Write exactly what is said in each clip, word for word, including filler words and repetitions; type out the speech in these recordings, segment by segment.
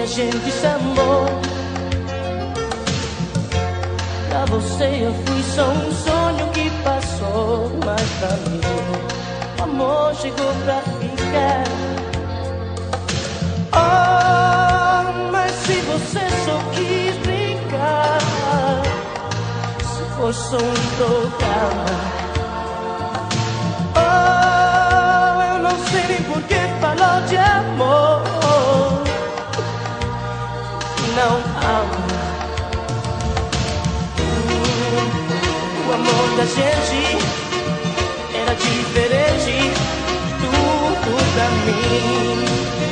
gente se amou. Pra você eu fui só um sonho que passou, mas pra mim o amor chegou pra ficar. Oh, mas se você só quis brincar, se for só um programa, oh, eu não sei nem por que falou de amor. Não amo. O amor da gente era diferente, tudo pra mim.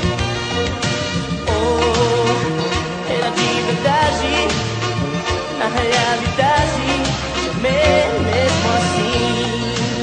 Oh, era de verdade, na realidade, amei mesmo assim.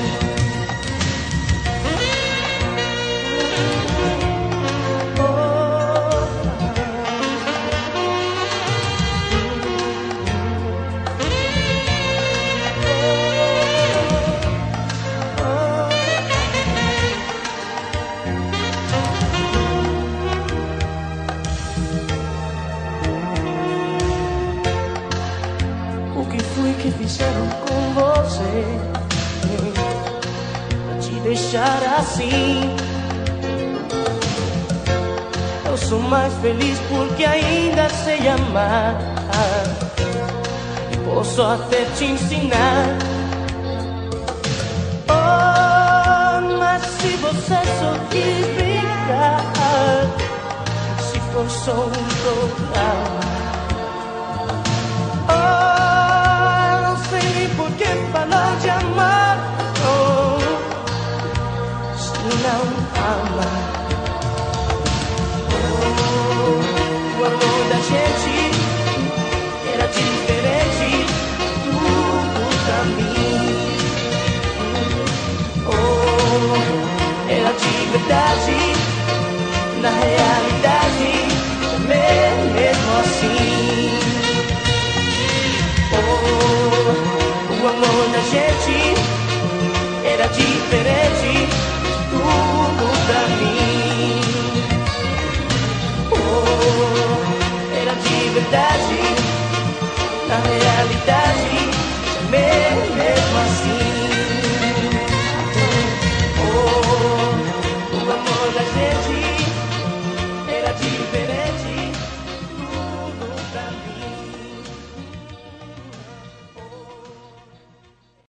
Que fizeram com você pra te deixar assim? Eu sou mais feliz porque ainda sei amar e posso até te ensinar. Oh, mas se você só quis brincar, se for só um programa, porque falou de amar, oh, se não ama. Oh, o amor da gente era diferente, tudo pra mim. Oh, era de verdade, na realidade, também mesmo assim. Oh, o amor da gente